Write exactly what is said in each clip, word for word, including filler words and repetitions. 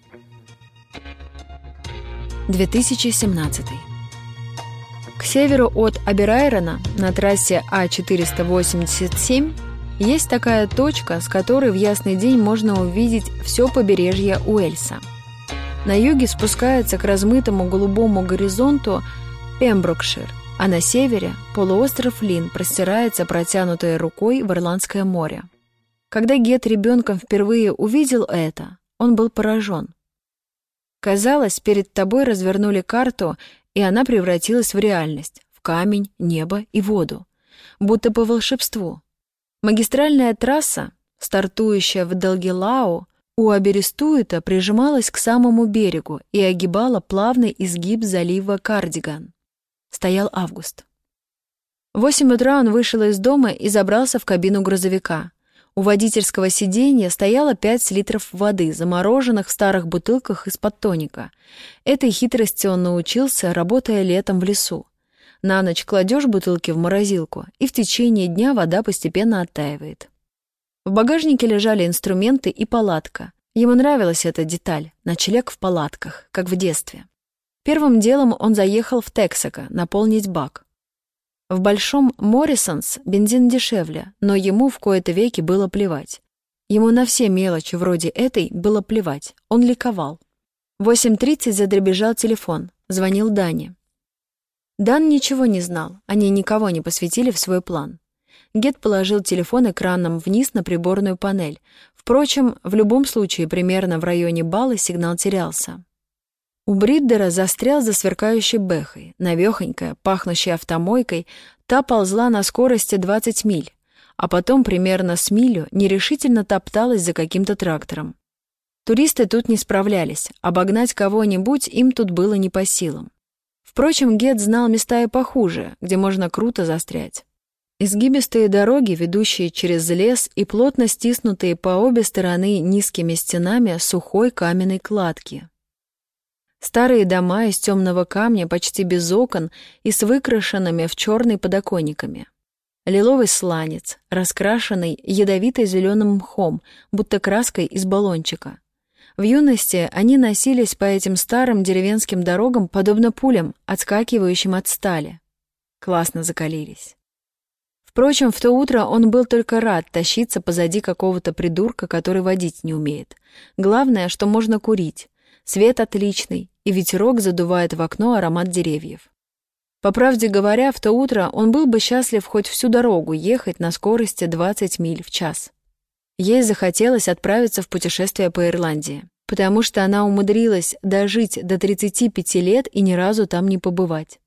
две тысячи семнадцатый. К северу от Аберайрона на трассе А четыреста восемьдесят семь есть такая точка, с которой в ясный день можно увидеть все побережье Уэльса. На юге спускается к размытому голубому горизонту Пемброкшир, а на севере полуостров Лин простирается протянутой рукой в Ирландское море. Когда Гет ребенком впервые увидел это, он был поражен. Казалось, перед тобой развернули карту, и она превратилась в реальность, в камень, небо и воду, будто по волшебству. Магистральная трасса, стартующая в Далгелау, у Аберестуэта прижималась к самому берегу и огибала плавный изгиб залива Кардиган. Стоял август. В восемь утра он вышел из дома и забрался в кабину грузовика. У водительского сиденья стояло пять литров воды, замороженных в старых бутылках из-под тоника. Этой хитрости он научился, работая летом в лесу. На ночь кладешь бутылки в морозилку, и в течение дня вода постепенно оттаивает. В багажнике лежали инструменты и палатка. Ему нравилась эта деталь — ночлег в палатках, как в детстве. Первым делом он заехал в Тексако наполнить бак. В Большом Моррисонс бензин дешевле, но ему в кои-то веки было плевать. Ему на все мелочи вроде этой было плевать. Он ликовал. В восемь тридцать задребезжал телефон. Звонил Дане. Дан ничего не знал, они никого не посвятили в свой план. Гет положил телефон экраном вниз на приборную панель. Впрочем, в любом случае примерно в районе Бала сигнал терялся. У Бриддера застрял за сверкающей бэхой. Навёхонькая, пахнущая автомойкой, та ползла на скорости двадцать миль, а потом примерно с милю нерешительно топталась за каким-то трактором. Туристы тут не справлялись, обогнать кого-нибудь им тут было не по силам. Впрочем, Гет знал места и похуже, где можно круто застрять. Изгибистые дороги, ведущие через лес и плотно стиснутые по обе стороны низкими стенами сухой каменной кладки. Старые дома из темного камня, почти без окон и с выкрашенными в черный подоконниками. Лиловый сланец, раскрашенный ядовито-зеленым мхом, будто краской из баллончика. В юности они носились по этим старым деревенским дорогам, подобно пулям, отскакивающим от стали. Классно закалились. Впрочем, в то утро он был только рад тащиться позади какого-то придурка, который водить не умеет. Главное, что можно курить. Свет отличный, и ветерок задувает в окно аромат деревьев. По правде говоря, в то утро он был бы счастлив хоть всю дорогу ехать на скорости двадцать миль в час. Ей захотелось отправиться в путешествие по Ирландии, потому что она умудрилась дожить до тридцати пяти лет и ни разу там не побывать.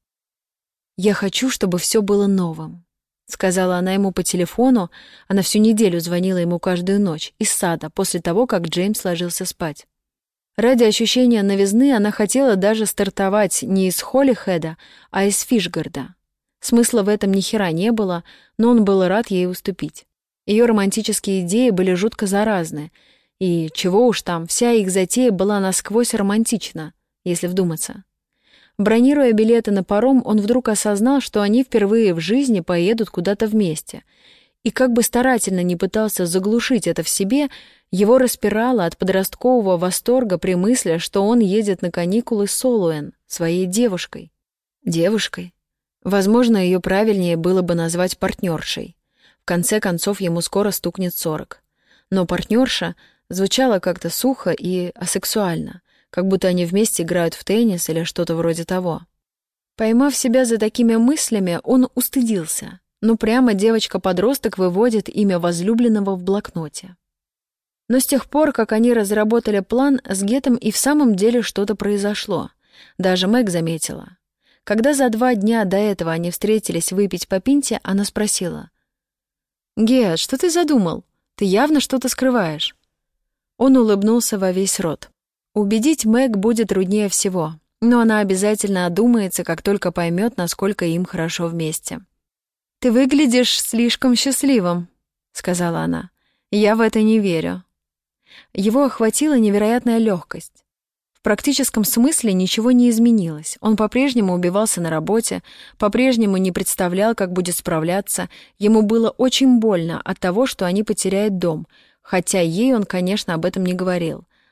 «Я хочу, чтобы все было новым», — сказала она ему по телефону. Она всю неделю звонила ему каждую ночь из сада после того, как Джеймс ложился спать. Ради ощущения новизны она хотела даже стартовать не из Холлихеда, а из Фишгарда. Смысла в этом ни хера не было, но он был рад ей уступить. Ее романтические идеи были жутко заразны, и, чего уж там, вся их затея была насквозь романтична, если вдуматься. Бронируя билеты на паром, он вдруг осознал, что они впервые в жизни поедут куда-то вместе. И как бы старательно ни пытался заглушить это в себе, его распирало от подросткового восторга при мысли, что он едет на каникулы с Солуэн, своей девушкой. Девушкой? Возможно, ее правильнее было бы назвать партнершей. В конце концов, ему скоро стукнет сорок. Но партнерша звучала как-то сухо и асексуально, как будто они вместе играют в теннис или что-то вроде того. Поймав себя за такими мыслями, он устыдился. Ну прямо девочка-подросток выводит имя возлюбленного в блокноте. Но с тех пор, как они разработали план, с Гетом и в самом деле что-то произошло. Даже Мэг заметила. Когда за два дня до этого они встретились выпить по пинте, она спросила: «Гет, что ты задумал? Ты явно что-то скрываешь». Он улыбнулся во весь рот. Убедить Мэг будет труднее всего, но она обязательно одумается, как только поймет, насколько им хорошо вместе. «Ты выглядишь слишком счастливым», — сказала она. «Я в это не верю». Его охватила невероятная легкость. В практическом смысле ничего не изменилось. Он по-прежнему убивался на работе, по-прежнему не представлял, как будет справляться. Ему было очень больно от того, что они потеряют дом, хотя ей он, конечно, об этом не говорил.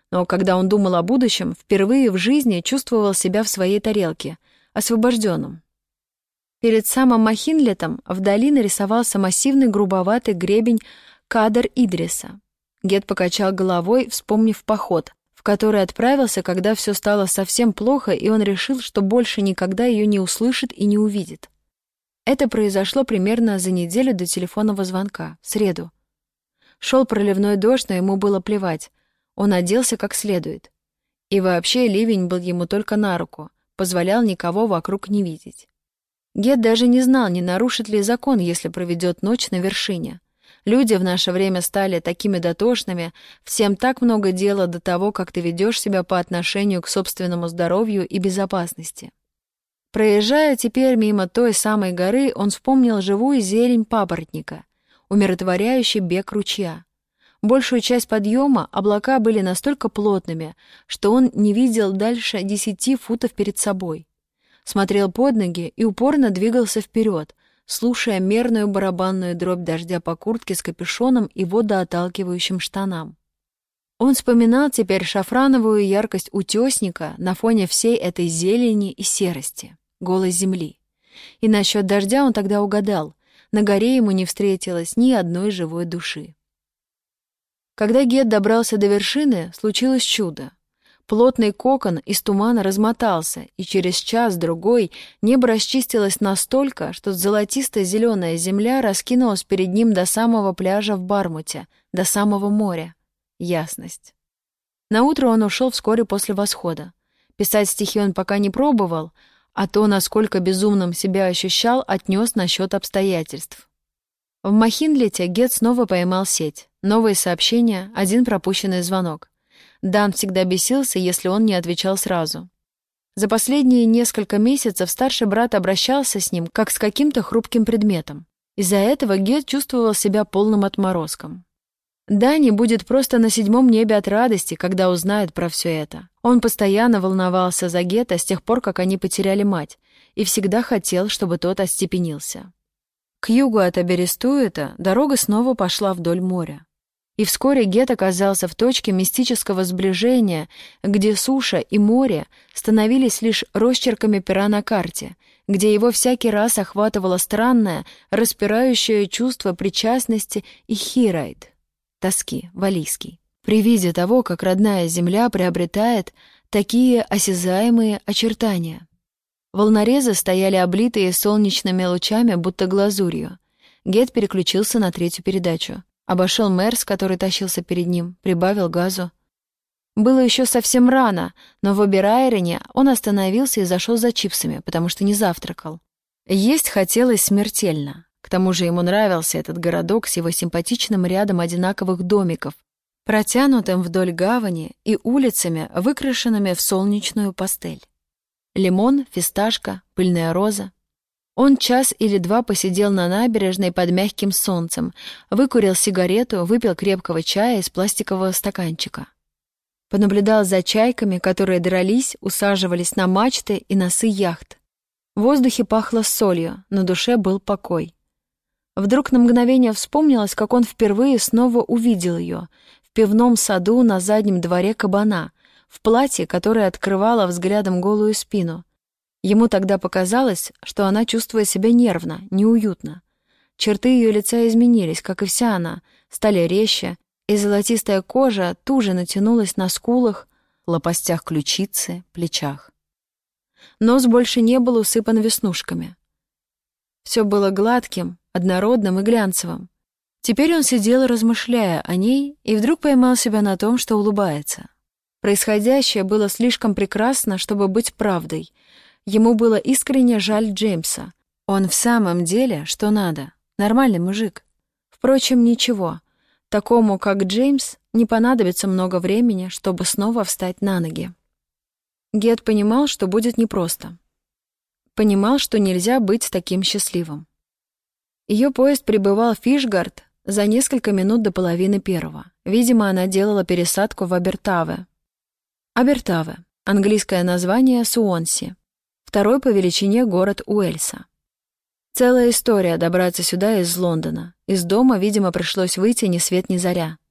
Но когда он думал о будущем, впервые в жизни чувствовал себя в своей тарелке, освобожденным. Перед самым Махинлетом вдали нарисовался массивный грубоватый гребень Кадр-Идриса. Гет покачал головой, вспомнив поход, в который отправился, когда все стало совсем плохо, и он решил, что больше никогда ее не услышит и не увидит. Это произошло примерно за неделю до телефонного звонка, в среду. Шел проливной дождь, но ему было плевать. Он оделся как следует. И вообще ливень был ему только на руку, позволял никого вокруг не видеть. Гет даже не знал, не нарушит ли закон, если проведет ночь на вершине. Люди в наше время стали такими дотошными, всем так много дела до того, как ты ведешь себя по отношению к собственному здоровью и безопасности. Проезжая теперь мимо той самой горы, он вспомнил живую зелень папоротника, умиротворяющий бег ручья. Большую часть подъема облака были настолько плотными, что он не видел дальше десяти футов перед собой. Смотрел под ноги и упорно двигался вперед, слушая мерную барабанную дробь дождя по куртке с капюшоном и водоотталкивающим штанам. Он вспоминал теперь шафрановую яркость утесника на фоне всей этой зелени и серости, голой земли. И насчет дождя он тогда угадал, на горе ему не встретилось ни одной живой души. Когда Гет добрался до вершины, случилось чудо. Плотный кокон из тумана размотался, и через час-другой небо расчистилось настолько, что золотисто-зеленая земля раскинулась перед ним до самого пляжа в Бармуте, до самого моря. Ясность. Наутро он ушел вскоре после восхода. Писать стихи он пока не пробовал, а то, насколько безумным себя ощущал, отнес насчет обстоятельств. В Махинлете Гет снова поймал сеть. Новые сообщения, один пропущенный звонок. Дан всегда бесился, если он не отвечал сразу. За последние несколько месяцев старший брат обращался с ним, как с каким-то хрупким предметом. Из-за этого Гет чувствовал себя полным отморозком. Дани будет просто на седьмом небе от радости, когда узнает про все это. Он постоянно волновался за Гета с тех пор, как они потеряли мать, и всегда хотел, чтобы тот остепенился. К югу от Аберестуэта дорога снова пошла вдоль моря. И вскоре Гет оказался в точке мистического сближения, где суша и море становились лишь росчерками пера на карте, где его всякий раз охватывало странное, распирающее чувство причастности и хирайт, тоски, валийский, при виде того, как родная земля приобретает такие осязаемые очертания. Волнорезы стояли облитые солнечными лучами, будто глазурью. Гет переключился на третью передачу. Обошел Мерс, который тащился перед ним, прибавил газу. Было еще совсем рано, но в Оберайрене он остановился и зашел за чипсами, потому что не завтракал. Есть хотелось смертельно. К тому же ему нравился этот городок с его симпатичным рядом одинаковых домиков, протянутым вдоль гавани и улицами, выкрашенными в солнечную пастель. Лимон, фисташка, пыльная роза. Он час или два посидел на набережной под мягким солнцем, выкурил сигарету, выпил крепкого чая из пластикового стаканчика. Понаблюдал за чайками, которые дрались, усаживались на мачты и носы яхт. В воздухе пахло солью, на душе был покой. Вдруг на мгновение вспомнилось, как он впервые снова увидел ее в пивном саду на заднем дворе кабана, в платье, которое открывало взглядом голую спину. Ему тогда показалось, что она чувствует себя нервно, неуютно. Черты ее лица изменились, как и вся она, стали резче, и золотистая кожа туже натянулась на скулах, лопастях ключицы, плечах. Нос больше не был усыпан веснушками. Все было гладким, однородным и глянцевым. Теперь он сидел, размышляя о ней, и вдруг поймал себя на том, что улыбается. Происходящее было слишком прекрасно, чтобы быть правдой. Ему было искренне жаль Джеймса. Он в самом деле, что надо, нормальный мужик. Впрочем, ничего. Такому, как Джеймс, не понадобится много времени, чтобы снова встать на ноги. Гет понимал, что будет непросто. Понимал, что нельзя быть таким счастливым. Ее поезд прибывал в Фишгард за несколько минут до половины первого. Видимо, она делала пересадку в Абертаве. Абертаве — английское название Суонси, второй по величине город Уэльса. Целая история добраться сюда из Лондона. Из дома, видимо, пришлось выйти ни свет ни заря.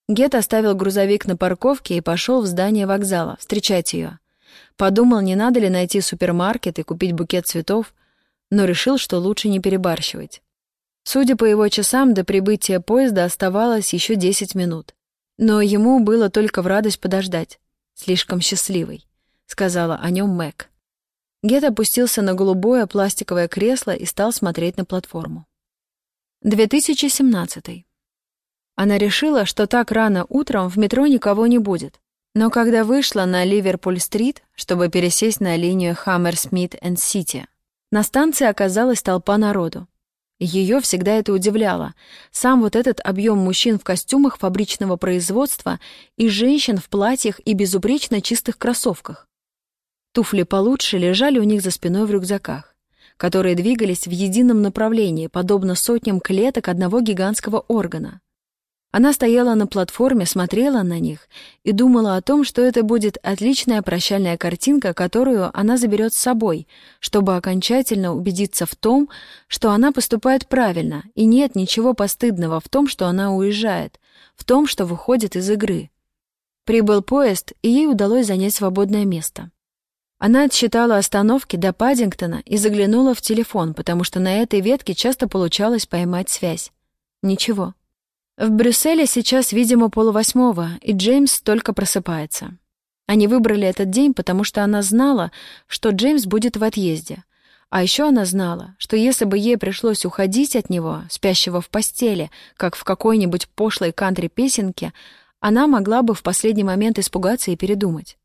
Гет оставил грузовик на парковке и пошел в здание вокзала встречать ее. Подумал, не надо ли найти супермаркет и купить букет цветов, но решил, что лучше не перебарщивать. Судя по его часам, до прибытия поезда оставалось еще десять минут. Но ему было только в радость подождать. «Слишком счастливый», — сказала о нем Мэг. Гет опустился на голубое пластиковое кресло и стал смотреть на платформу. две тысячи семнадцатый. Она решила, что так рано утром в метро никого не будет. Но когда вышла на Ливерпуль-стрит, чтобы пересесть на линию Хаммерсмит энд Сити, на станции оказалась толпа народу. Ее всегда это удивляло. Сам вот этот объем мужчин в костюмах фабричного производства и женщин в платьях и безупречно чистых кроссовках. Туфли получше лежали у них за спиной в рюкзаках, которые двигались в едином направлении, подобно сотням клеток одного гигантского органа. Она стояла на платформе, смотрела на них и думала о том, что это будет отличная прощальная картинка, которую она заберет с собой, чтобы окончательно убедиться в том, что она поступает правильно, и нет ничего постыдного в том, что она уезжает, в том, что выходит из игры. Прибыл поезд, и ей удалось занять свободное место. Она отсчитала остановки до Паддингтона и заглянула в телефон, потому что на этой ветке часто получалось поймать связь. Ничего. В Брюсселе сейчас, видимо, полвосьмого, и Джеймс только просыпается. Они выбрали этот день, потому что она знала, что Джеймс будет в отъезде. А еще она знала, что если бы ей пришлось уходить от него, спящего в постели, как в какой-нибудь пошлой кантри-песенке, она могла бы в последний момент испугаться и передумать.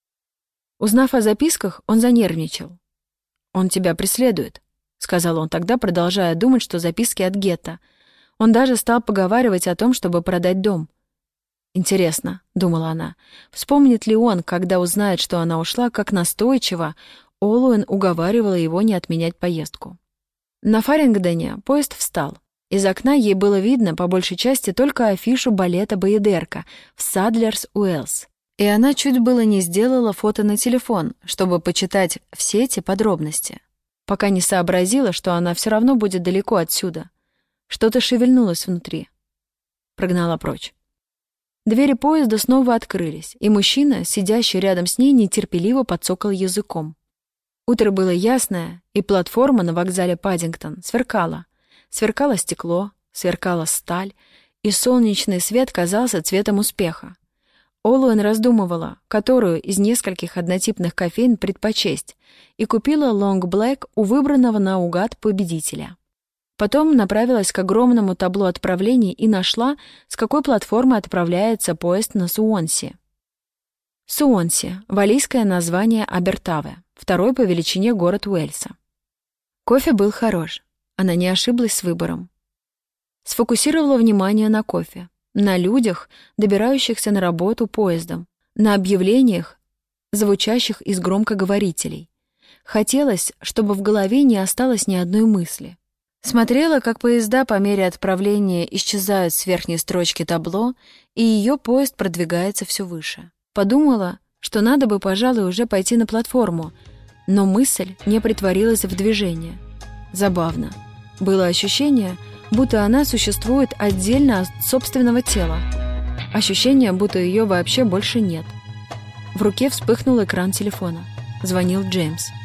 Узнав о записках, он занервничал. «Он тебя преследует», — сказал он тогда, продолжая думать, что записки от Гетта. Он даже стал поговаривать о том, чтобы продать дом. «Интересно», — думала она, — «вспомнит ли он, когда узнает, что она ушла, как настойчиво Олуэн уговаривала его не отменять поездку». На Фарингдоне поезд встал. Из окна ей было видно, по большей части, только афишу балета «Баядерка» в Садлерс-Уэллс. И она чуть было не сделала фото на телефон, чтобы почитать все эти подробности, пока не сообразила, что она все равно будет далеко отсюда. Что-то шевельнулось внутри. Прогнала прочь. Двери поезда снова открылись, и мужчина, сидящий рядом с ней, нетерпеливо подцокал языком. Утро было ясное, и платформа на вокзале Паддингтон сверкала. Сверкало стекло, сверкала сталь, и солнечный свет казался цветом успеха. Олуэн раздумывала, которую из нескольких однотипных кофеин предпочесть, и купила лонг блэк у выбранного наугад победителя. Потом направилась к огромному табло отправлений и нашла, с какой платформы отправляется поезд на Суонси. Суонси — валлийское название Абертаве, второй по величине город Уэльса. Кофе был хорош, она не ошиблась с выбором. Сфокусировала внимание на кофе, на людях, добирающихся на работу поездом, на объявлениях, звучащих из громкоговорителей. Хотелось, чтобы в голове не осталось ни одной мысли. Смотрела, как поезда по мере отправления исчезают с верхней строчки табло, и ее поезд продвигается все выше. Подумала, что надо бы, пожалуй, уже пойти на платформу, но мысль не претворилась в движение. Забавно. Было ощущение, будто она существует отдельно от собственного тела. Ощущение, будто ее вообще больше нет. В руке вспыхнул экран телефона. Звонил Джеймс.